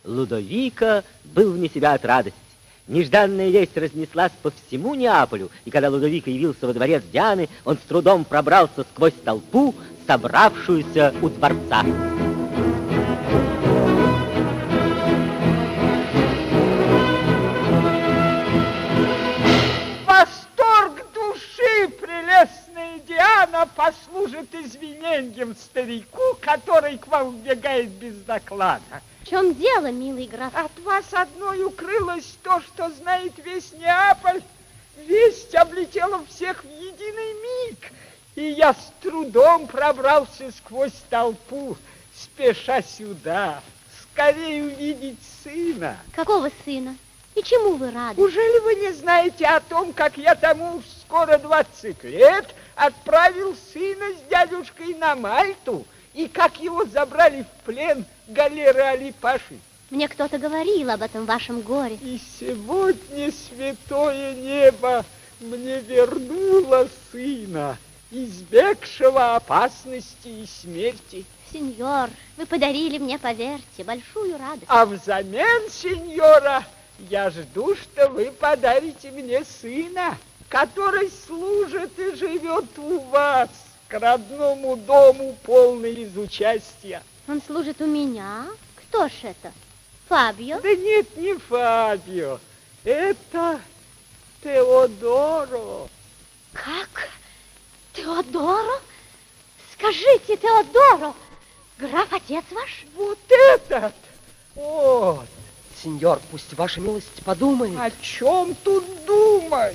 Лудовико был вне себя от радости. Нежданная весть разнеслась по всему Неаполю, и когда Лудовико явился во дворец Дианы, он с трудом пробрался сквозь толпу, собравшуюся у дворца. Восторг души, прелестная Диана, послужит извинением старику, который к вам вбегает без доклада. В чем дело, милый граф? От вас одной укрылось то, что знает весь Неаполь. Весть облетела всех в единый миг, и я с трудом пробрался сквозь толпу, спеша сюда, скорее увидеть сына. Какого сына? И чему вы рады? Ужели вы не знаете о том, как я тому скоро 20 лет отправил сына с дядюшкой на Мальту, и как его забрали в плен галеры Али-Паши? Мне кто-то говорил об этом вашем горе. И сегодня святое небо мне вернуло сына, избегшего опасности и смерти. Сеньор, вы подарили мне, поверьте, большую радость. А взамен, сеньора, я жду, что вы подарите мне сына, который служит и живет у вас, к родному дому, полный из участия. Он служит у меня? Кто ж это? Фабио? Да нет, не Фабио. Это Теодоро. Как? Теодоро? Скажите, Теодоро, граф отец ваш? Вот этот! Вот. Сеньор, пусть ваша милость подумает. О чем тут думать?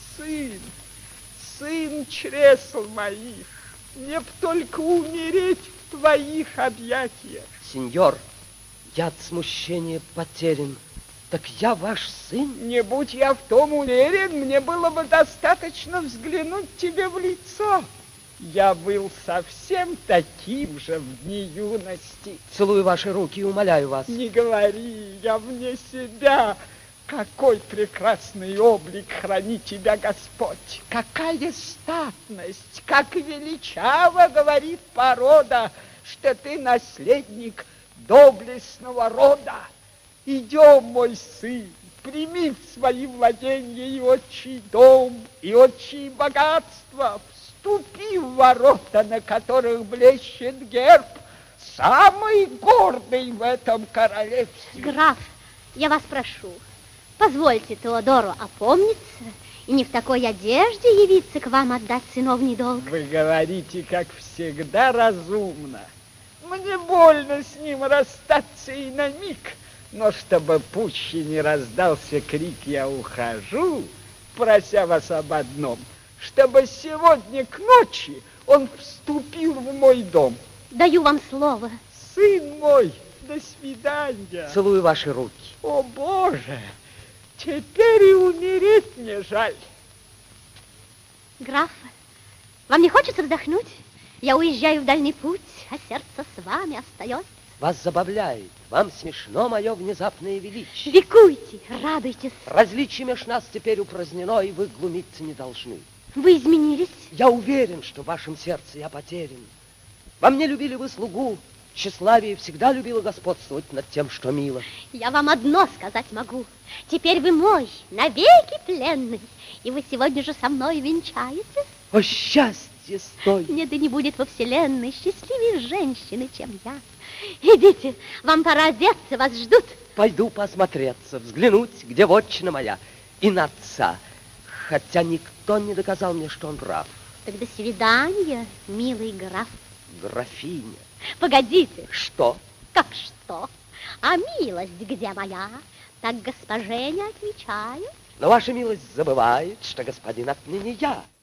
Сын чресл моих. Мне б только умереть в твоих объятиях. Сеньор, я от смущения потерян. Так я ваш сын? Не будь я в том уверен, мне было бы достаточно взглянуть тебе в лицо. Я был совсем таким же в дни юности. Целую ваши руки и умоляю вас. Не говори, я вне себя. Какой прекрасный облик храни тебя Господь! Какая статность! Как величаво говорит порода, что ты наследник доблестного рода! Идем, мой сын, прими в свои владения и отчий дом, и отчие богатства, вступи в ворота, на которых блещет герб, самый гордый в этом королевстве. Граф, я вас прошу, позвольте Теодору опомниться и не в такой одежде явиться к вам отдать сыновний долг. Вы говорите, как всегда, разумно. Мне больно с ним расстаться и на миг, но чтобы пуще не раздался крик «Я ухожу», прося вас об одном, чтобы сегодня к ночи он вступил в мой дом. Даю вам слово. Сын мой, до свидания. Целую ваши руки. О, Боже! Теперь и умереть мне жаль. Граф, вам не хочется вздохнуть? Я уезжаю в дальний путь, а сердце с вами остается. Вас забавляет, вам смешно мое внезапное величие. Ликуйте, радуйтесь. Различие меж нас теперь упразднено, и вы глумиться не должны. Вы изменились? Я уверен, что в вашем сердце я потерян. Во мне любили вы слугу, тщеславие всегда любило господствовать над тем, что мило. Я вам одно сказать могу. Теперь вы мой, навеки пленный, и вы сегодня же со мной венчаетесь. О, счастье стой! Нет, да не будет во вселенной счастливее женщины, чем я. Идите, вам пора одеться, вас ждут. Пойду посмотреться, взглянуть, где вотчина моя, и на отца. Хотя никто не доказал мне, что он прав. Так до свидания, милый граф. Графиня. Погодите. Что? Как что? А милость где моя? Так госпоже не отвечаю. Но ваша милость забывает, что господин отныне я.